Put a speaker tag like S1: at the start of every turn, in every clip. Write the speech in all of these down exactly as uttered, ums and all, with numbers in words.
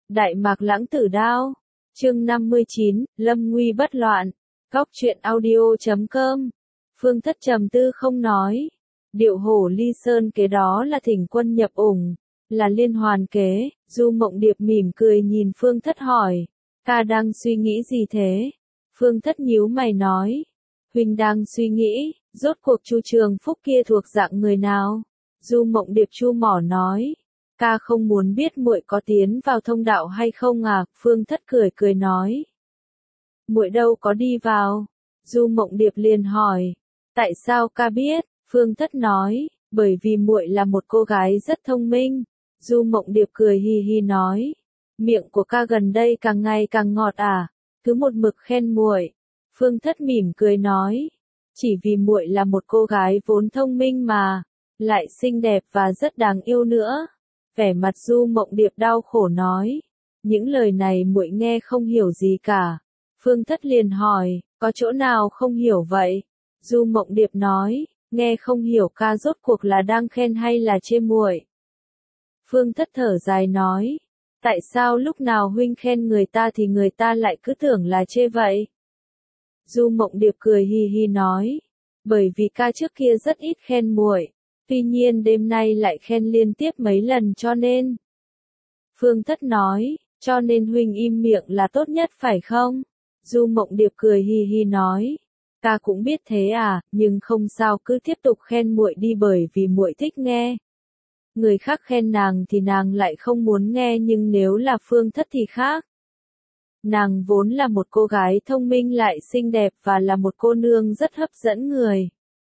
S1: Đại Mạc Lãng Tử Đao. Chương năm mươi chín, Lâm Nguy bất loạn. Góc truyện audio chấm com. Phương Thất trầm tư không nói. Điệu hổ ly sơn kế đó là thỉnh quân nhập ủng, là liên hoàn kế. Du Mộng Điệp mỉm cười nhìn Phương Thất hỏi, ca đang suy nghĩ gì thế? Phương Thất nhíu mày nói, huynh đang suy nghĩ, rốt cuộc Chu Trường Phúc kia thuộc dạng người nào? Du Mộng Điệp chu mỏ nói, ca không muốn biết muội có tiến vào thông đạo hay không à? Phương Thất cười cười nói, muội đâu có đi vào. Du Mộng Điệp liền hỏi, tại sao ca biết? Phương Thất nói, bởi vì muội là một cô gái rất thông minh. Du Mộng Điệp cười hi hi nói, miệng của ca gần đây càng ngày càng ngọt à? Cứ một mực khen muội. Phương Thất mỉm cười nói, chỉ vì muội là một cô gái vốn thông minh mà, lại xinh đẹp và rất đáng yêu nữa. Vẻ mặt Du Mộng Điệp đau khổ nói, những lời này muội nghe không hiểu gì cả. Phương Thất liền hỏi, có chỗ nào không hiểu vậy? Du Mộng Điệp nói, nghe không hiểu ca rốt cuộc là đang khen hay là chê muội? Phương Thất thở dài nói, tại sao lúc nào huynh khen người ta thì người ta lại cứ tưởng là chê vậy? Du Mộng Điệp cười hi hi nói, bởi vì ca trước kia rất ít khen muội, tuy nhiên đêm nay lại khen liên tiếp mấy lần cho nên. Phương Thất nói, cho nên huynh im miệng là tốt nhất phải không? Du Mộng Điệp cười hi hi nói, ca cũng biết thế à, nhưng không sao, cứ tiếp tục khen muội đi bởi vì muội thích nghe. Người khác khen nàng thì nàng lại không muốn nghe, nhưng nếu là Phương Thất thì khác. Nàng vốn là một cô gái thông minh lại xinh đẹp và là một cô nương rất hấp dẫn người.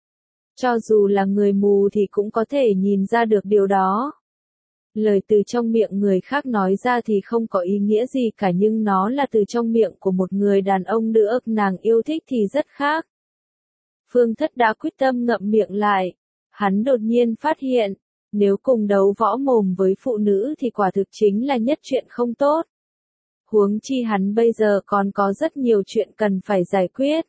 S1: Cho dù là người mù thì cũng có thể nhìn ra được điều đó. Lời từ trong miệng người khác nói ra thì không có ý nghĩa gì cả, nhưng nó là từ trong miệng của một người đàn ông nữa nàng yêu thích thì rất khác. Phương Thất đã quyết tâm ngậm miệng lại. Hắn đột nhiên phát hiện, nếu cùng đấu võ mồm với phụ nữ thì quả thực chính là nhất chuyện không tốt. Huống chi hắn bây giờ còn có rất nhiều chuyện cần phải giải quyết.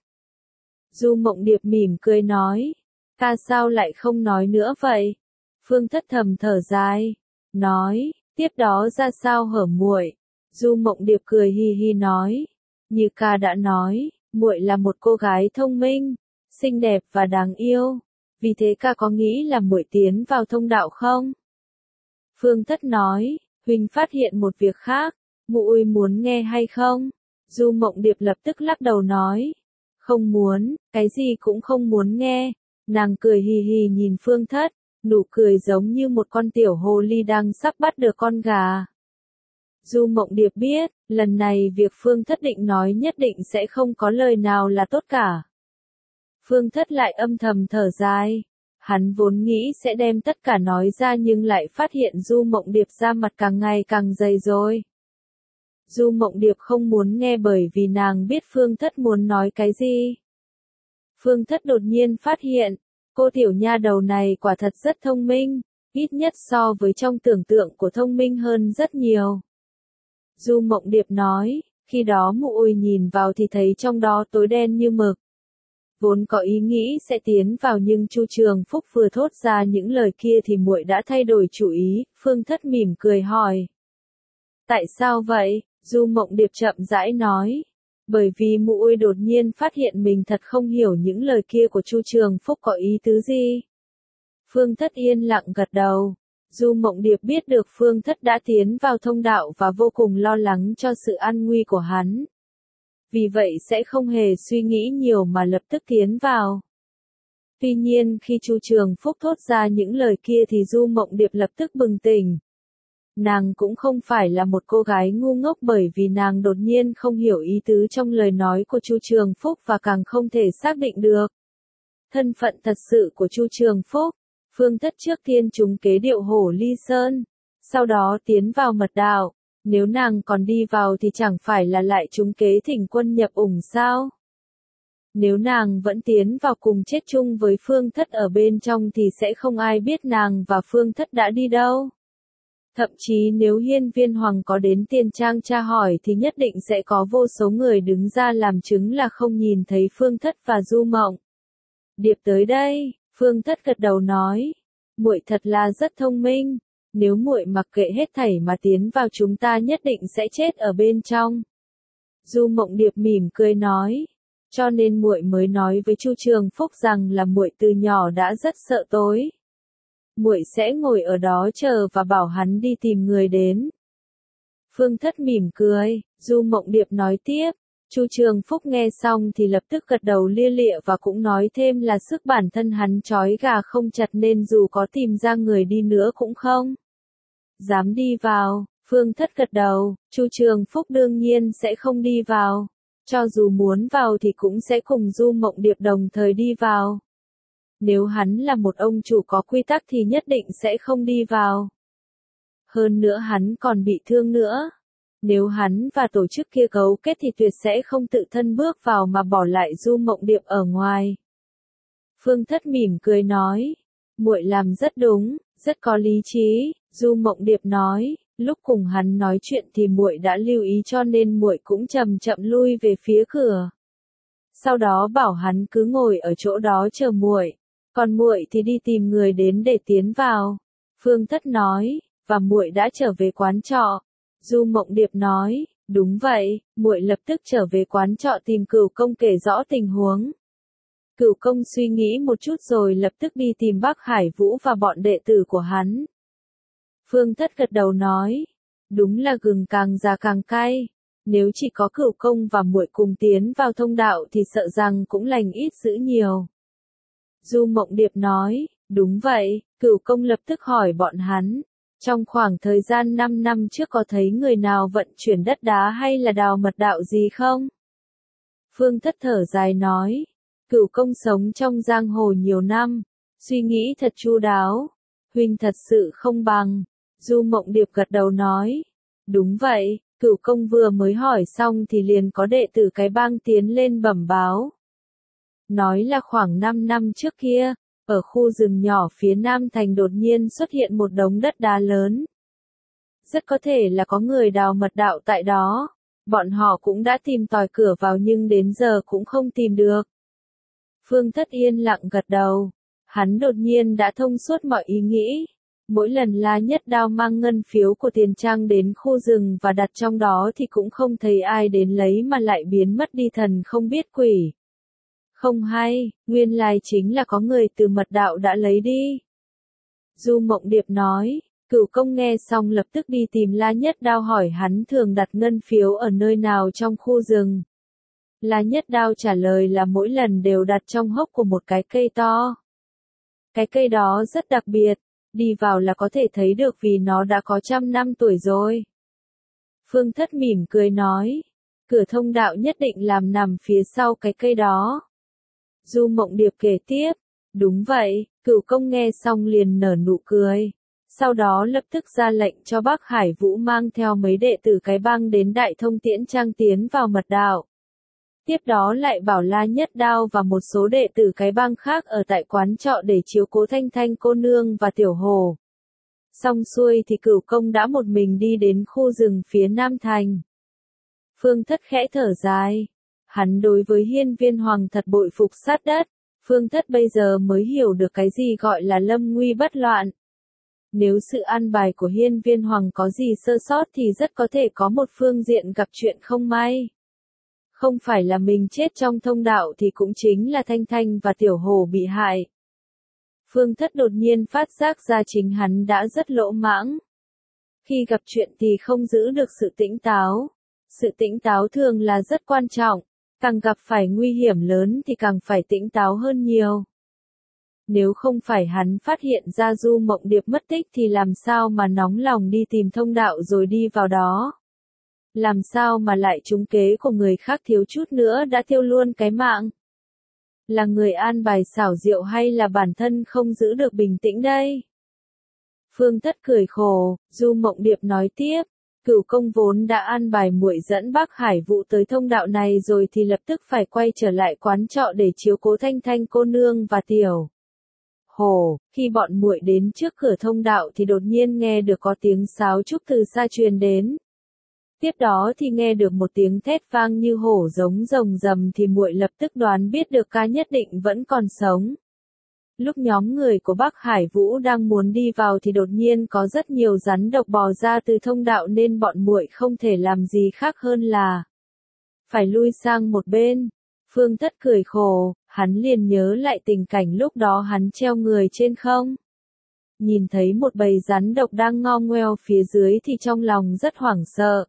S1: Du Mộng Điệp mỉm cười nói, ca sao lại không nói nữa vậy? Phương Thất thầm thở dài, nói, tiếp đó ra sao hở muội? Du Mộng Điệp cười hi hi nói, như ca đã nói, muội là một cô gái thông minh, xinh đẹp và đáng yêu, vì thế ca có nghĩ là muội tiến vào thông đạo không? Phương Thất nói, huynh phát hiện một việc khác, muội muốn nghe hay không? Du Mộng Điệp lập tức lắc đầu nói, không muốn, cái gì cũng không muốn nghe. Nàng cười hì hì nhìn Phương Thất, nụ cười giống như một con tiểu hồ ly đang sắp bắt được con gà. Du Mộng Điệp biết, lần này việc Phương Thất định nói nhất định sẽ không có lời nào là tốt cả. Phương Thất lại âm thầm thở dài. Hắn vốn nghĩ sẽ đem tất cả nói ra nhưng lại phát hiện Du Mộng Điệp ra mặt càng ngày càng dày rồi. Du Mộng Điệp không muốn nghe bởi vì nàng biết Phương Thất muốn nói cái gì. Phương Thất đột nhiên phát hiện, cô tiểu nha đầu này quả thật rất thông minh, ít nhất so với trong tưởng tượng của thông minh hơn rất nhiều. Du Mộng Điệp nói, khi đó muội nhìn vào thì thấy trong đó tối đen như mực. Vốn có ý nghĩ sẽ tiến vào nhưng Chu Trường Phúc vừa thốt ra những lời kia thì muội đã thay đổi chủ ý. Phương Thất mỉm cười hỏi, tại sao vậy? Du Mộng Điệp chậm rãi nói, bởi vì muội đột nhiên phát hiện mình thật không hiểu những lời kia của Chu Trường Phúc có ý tứ gì. Phương Thất yên lặng gật đầu. Du Mộng Điệp biết được Phương Thất đã tiến vào thông đạo và vô cùng lo lắng cho sự an nguy của hắn. Vì vậy sẽ không hề suy nghĩ nhiều mà lập tức tiến vào. Tuy nhiên khi Chu Trường Phúc thốt ra những lời kia thì Du Mộng Điệp lập tức bừng tỉnh. Nàng cũng không phải là một cô gái ngu ngốc bởi vì nàng đột nhiên không hiểu ý tứ trong lời nói của Chu Trường Phúc và càng không thể xác định được thân phận thật sự của Chu Trường Phúc. Phương Thất trước tiên trúng kế điệu hổ ly sơn, sau đó tiến vào mật đạo. Nếu nàng còn đi vào thì chẳng phải là lại trúng kế thỉnh quân nhập ủng sao? Nếu nàng vẫn tiến vào cùng chết chung với Phương Thất ở bên trong thì sẽ không ai biết nàng và Phương Thất đã đi đâu. Thậm chí nếu Hiên Viên Hoàng có đến Tiền Trang tra hỏi thì nhất định sẽ có vô số người đứng ra làm chứng là không nhìn thấy Phương Thất và Du Mộng Điệp tới đây. Phương Thất gật đầu nói, muội thật là rất thông minh. Nếu muội mặc kệ hết thảy mà tiến vào chúng ta nhất định sẽ chết ở bên trong. Du Mộng Điệp mỉm cười nói, cho nên muội mới nói với Chu Trường Phúc rằng là muội từ nhỏ đã rất sợ tối. Muội sẽ ngồi ở đó chờ và bảo hắn đi tìm người đến. Phương Thất mỉm cười, Du Mộng Điệp nói tiếp, Chu Trường Phúc nghe xong thì lập tức gật đầu lia lịa và cũng nói thêm là sức bản thân hắn trói gà không chặt nên dù có tìm ra người đi nữa cũng không dám đi vào. Phương Thất gật đầu, Chu Trường Phúc đương nhiên sẽ không đi vào. Cho dù muốn vào thì cũng sẽ cùng Du Mộng Điệp đồng thời đi vào. Nếu hắn là một ông chủ có quy tắc thì nhất định sẽ không đi vào. Hơn nữa hắn còn bị thương nữa. Nếu hắn và tổ chức kia cấu kết thì tuyệt sẽ không tự thân bước vào mà bỏ lại Du Mộng Điệp ở ngoài. Phương Thất mỉm cười nói, muội làm rất đúng, rất có lý trí. Du Mộng Điệp nói, lúc cùng hắn nói chuyện thì muội đã lưu ý cho nên muội cũng chậm chậm lui về phía cửa. Sau đó bảo hắn cứ ngồi ở chỗ đó chờ muội, còn muội thì đi tìm người đến để tiến vào. Phương Thất nói, và muội đã trở về quán trọ. Du Mộng Điệp nói, đúng vậy, muội lập tức trở về quán trọ tìm Cửu Công kể rõ tình huống. Cửu Công suy nghĩ một chút rồi lập tức đi tìm Bắc Hải Vũ và bọn đệ tử của hắn. Phương Thất gật đầu nói, đúng là gừng càng già càng cay, nếu chỉ có Cửu Công và muội cùng tiến vào thông đạo thì sợ rằng cũng lành ít dữ nhiều. Du Mộng Điệp nói, đúng vậy, Cửu Công lập tức hỏi bọn hắn, trong khoảng thời gian năm năm trước có thấy người nào vận chuyển đất đá hay là đào mật đạo gì không? Phương Thất thở dài nói, Cửu Công sống trong giang hồ nhiều năm, suy nghĩ thật chu đáo, huynh thật sự không bằng. Du Mộng Điệp gật đầu nói, đúng vậy, Cửu Công vừa mới hỏi xong thì liền có đệ tử cái bang tiến lên bẩm báo. Nói là khoảng năm năm trước kia, ở khu rừng nhỏ phía nam thành đột nhiên xuất hiện một đống đất đá lớn. Rất có thể là có người đào mật đạo tại đó, bọn họ cũng đã tìm tòi cửa vào nhưng đến giờ cũng không tìm được. Phương Thất yên lặng gật đầu, hắn đột nhiên đã thông suốt mọi ý nghĩ. Mỗi lần La Nhất Đao mang ngân phiếu của Tiền Trang đến khu rừng và đặt trong đó thì cũng không thấy ai đến lấy mà lại biến mất đi thần không biết quỷ. Không hay, nguyên lai chính là có người từ mật đạo đã lấy đi. Du Mộng Điệp nói, Cửu Công nghe xong lập tức đi tìm La Nhất Đao hỏi hắn thường đặt ngân phiếu ở nơi nào trong khu rừng. La Nhất Đao trả lời là mỗi lần đều đặt trong hốc của một cái cây to. Cái cây đó rất đặc biệt, đi vào là có thể thấy được vì nó đã có trăm năm tuổi rồi. Phương Thất mỉm cười nói, cửa thông đạo nhất định làm nằm phía sau cái cây đó. Du Mộng Điệp kể tiếp, đúng vậy, Cửu Công nghe xong liền nở nụ cười. Sau đó lập tức ra lệnh cho Bắc Hải Vũ mang theo mấy đệ tử cái bang đến Đại Thông Tiễn Trang tiến vào mật đạo. Tiếp đó lại bảo La Nhất Đao và một số đệ tử cái bang khác ở tại quán trọ để chiếu cố Thanh Thanh cô nương và Tiểu Hồ. Xong xuôi thì Cửu Công đã một mình đi đến khu rừng phía Nam Thành. Phương Thất khẽ thở dài. Hắn đối với Hiên Viên Hoàng thật bội phục sát đất. Phương Thất bây giờ mới hiểu được cái gì gọi là lâm nguy bất loạn. Nếu sự an bài của Hiên Viên Hoàng có gì sơ sót thì rất có thể có một phương diện gặp chuyện không may. Không phải là mình chết trong thông đạo thì cũng chính là Thanh Thanh và Tiểu Hồ bị hại. Phương Thất đột nhiên phát giác ra chính hắn đã rất lỗ mãng. Khi gặp chuyện thì không giữ được sự tĩnh táo. Sự tĩnh táo thường là rất quan trọng. Càng gặp phải nguy hiểm lớn thì càng phải tĩnh táo hơn nhiều. Nếu không phải hắn phát hiện ra Du Mộng Điệp mất tích thì làm sao mà nóng lòng đi tìm thông đạo rồi đi vào đó. Làm sao mà lại trúng kế của người khác thiếu chút nữa đã tiêu luôn cái mạng. Là người an bài xảo diệu hay là bản thân không giữ được bình tĩnh đây? Phương Thất cười khổ, Du Mộng Điệp nói tiếp, Cửu Công vốn đã an bài muội dẫn Bắc Hải Vũ tới thông đạo này rồi thì lập tức phải quay trở lại quán trọ để chiếu cố Thanh Thanh cô nương và Tiểu Hồ. Khi bọn muội đến trước cửa thông đạo thì đột nhiên nghe được có tiếng sáo trúc từ xa truyền đến. Tiếp đó thì nghe được một tiếng thét vang như hổ giống rồng rầm thì muội lập tức đoán biết được ca nhất định vẫn còn sống. Lúc nhóm người của Bắc Hải Vũ đang muốn đi vào thì đột nhiên có rất nhiều rắn độc bò ra từ thông đạo nên bọn muội không thể làm gì khác hơn là phải lui sang một bên. Phương Thất cười khổ, hắn liền nhớ lại tình cảnh lúc đó hắn treo người trên không. Nhìn thấy một bầy rắn độc đang ngo ngoeo phía dưới thì trong lòng rất hoảng sợ.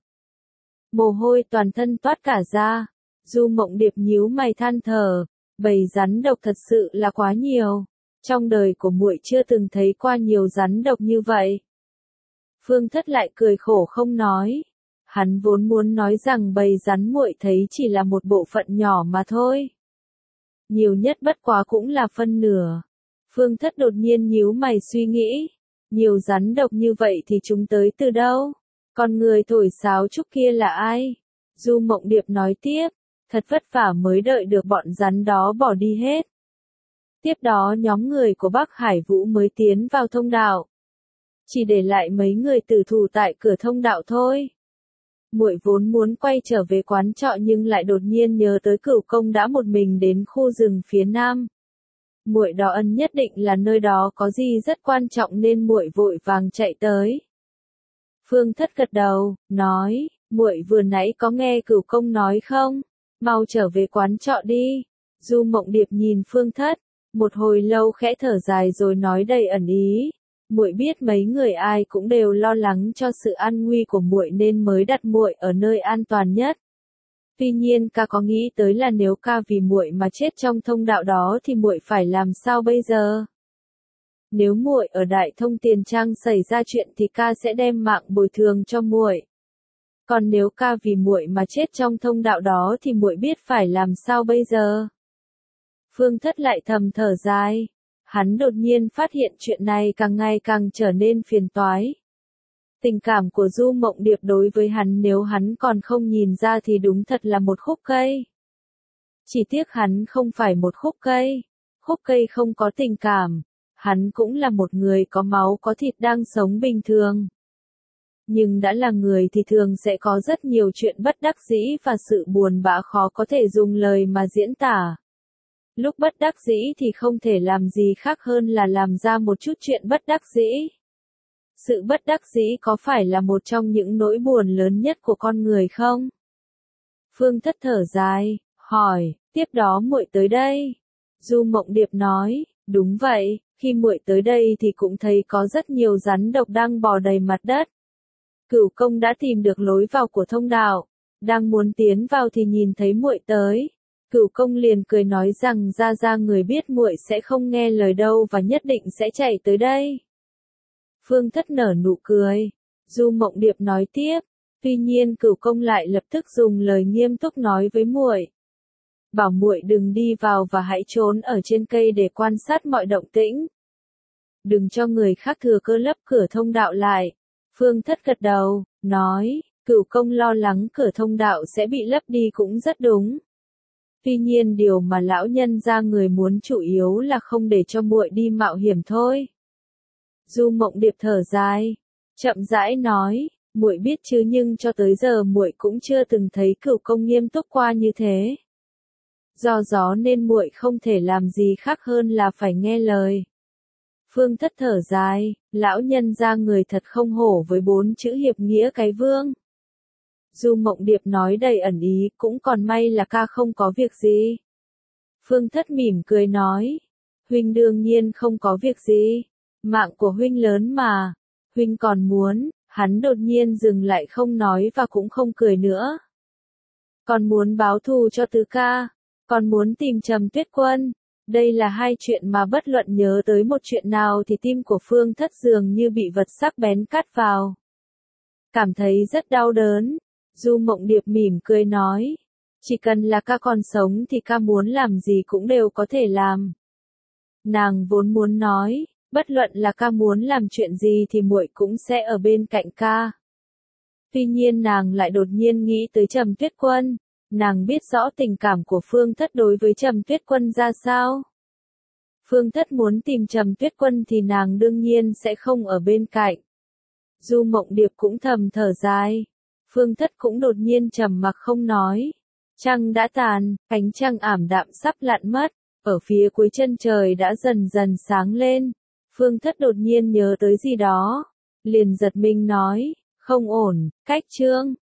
S1: Mồ hôi toàn thân toát cả ra. Du Mộng Điệp nhíu mày than thở, bầy rắn độc thật sự là quá nhiều. Trong đời của muội chưa từng thấy qua nhiều rắn độc như vậy. Phương Thất lại cười khổ không nói. Hắn vốn muốn nói rằng bầy rắn muội thấy chỉ là một bộ phận nhỏ mà thôi. Nhiều nhất bất quá cũng là phân nửa. Phương Thất đột nhiên nhíu mày suy nghĩ. Nhiều rắn độc như vậy thì chúng tới từ đâu? Còn người thổi sáo trúc kia là ai? Du Mộng Điệp nói tiếp. Thật vất vả mới đợi được bọn rắn đó bỏ đi hết. Tiếp đó nhóm người của Bắc Hải Vũ mới tiến vào thông đạo. Chỉ để lại mấy người tử thủ tại cửa thông đạo thôi. Muội vốn muốn quay trở về quán trọ nhưng lại đột nhiên nhớ tới Cửu Công đã một mình đến khu rừng phía nam. Muội đó ân nhất định là nơi đó có gì rất quan trọng nên muội vội vàng chạy tới. Phương Thất gật đầu, nói, muội vừa nãy có nghe Cửu Công nói không? Mau trở về quán trọ đi. Du Mộng Điệp nhìn Phương Thất, một hồi lâu khẽ thở dài rồi nói đầy ẩn ý. Muội biết mấy người ai cũng đều lo lắng cho sự an nguy của muội nên mới đặt muội ở nơi an toàn nhất. Tuy nhiên ca có nghĩ tới là nếu ca vì muội mà chết trong thông đạo đó thì muội phải làm sao bây giờ? Nếu muội ở Đại Thông Tiền Trang xảy ra chuyện thì ca sẽ đem mạng bồi thường cho muội. Còn nếu ca vì muội mà chết trong thông đạo đó thì muội biết phải làm sao bây giờ? Phương Thất lại thầm thở dài. Hắn đột nhiên phát hiện chuyện này càng ngày càng trở nên phiền toái. Tình cảm của Du Mộng Điệp đối với hắn nếu hắn còn không nhìn ra thì đúng thật là một khúc cây. Chỉ tiếc hắn không phải một khúc cây. Khúc cây không có tình cảm. Hắn cũng là một người có máu có thịt đang sống bình thường. Nhưng đã là người thì thường sẽ có rất nhiều chuyện bất đắc dĩ và sự buồn bã khó có thể dùng lời mà diễn tả. Lúc bất đắc dĩ thì không thể làm gì khác hơn là làm ra một chút chuyện bất đắc dĩ. Sự bất đắc dĩ có phải là một trong những nỗi buồn lớn nhất của con người không? Phương Thất thở dài, hỏi, tiếp đó muội tới đây. Du Mộng Điệp nói, đúng vậy, khi muội tới đây thì cũng thấy có rất nhiều rắn độc đang bò đầy mặt đất. Cửu Công đã tìm được lối vào của thông đạo, đang muốn tiến vào thì nhìn thấy muội tới. Cửu Công liền cười nói rằng ra ra người biết muội sẽ không nghe lời đâu và nhất định sẽ chạy tới đây. Phương Thất nở nụ cười. Du Mộng Điệp nói tiếp, tuy nhiên Cửu Công lại lập tức dùng lời nghiêm túc nói với muội, bảo muội đừng đi vào và hãy trốn ở trên cây để quan sát mọi động tĩnh. Đừng cho người khác thừa cơ lấp cửa thông đạo lại. Phương Thất gật đầu, nói, Cửu Công lo lắng cửa thông đạo sẽ bị lấp đi cũng rất đúng. Tuy nhiên điều mà lão nhân gia người muốn chủ yếu là không để cho muội đi mạo hiểm thôi. Du Mộng Điệp thở dài, chậm rãi nói, muội biết chứ nhưng cho tới giờ muội cũng chưa từng thấy Cửu Công nghiêm túc qua như thế. Do gió nên muội không thể làm gì khác hơn là phải nghe lời. Phương Thất thở dài, lão nhân gia người thật không hổ với bốn chữ hiệp nghĩa cái vương. Du Mộng Điệp nói đầy ẩn ý, cũng còn may là ca không có việc gì. Phương Thất mỉm cười nói, huynh đương nhiên không có việc gì, mạng của huynh lớn mà, huynh còn muốn, hắn đột nhiên dừng lại không nói và cũng không cười nữa. Còn muốn báo thù cho Tứ ca, còn muốn tìm Trầm Tuyết Quân, đây là hai chuyện mà bất luận nhớ tới một chuyện nào thì tim của Phương Thất dường như bị vật sắc bén cắt vào. Cảm thấy rất đau đớn. Du Mộng Điệp mỉm cười nói, chỉ cần là ca còn sống thì ca muốn làm gì cũng đều có thể làm. Nàng vốn muốn nói, bất luận là ca muốn làm chuyện gì thì muội cũng sẽ ở bên cạnh ca. Tuy nhiên nàng lại đột nhiên nghĩ tới Trầm Tuyết Quân, nàng biết rõ tình cảm của Phương Thất đối với Trầm Tuyết Quân ra sao. Phương Thất muốn tìm Trầm Tuyết Quân thì nàng đương nhiên sẽ không ở bên cạnh. Du Mộng Điệp cũng thầm thở dài. Phương Thất cũng đột nhiên trầm mặc không nói. Trăng đã tàn, ánh trăng ảm đạm sắp lặn mất. Ở phía cuối chân trời đã dần dần sáng lên. Phương Thất đột nhiên nhớ tới gì đó. Liền giật mình nói, không ổn, cách Trương.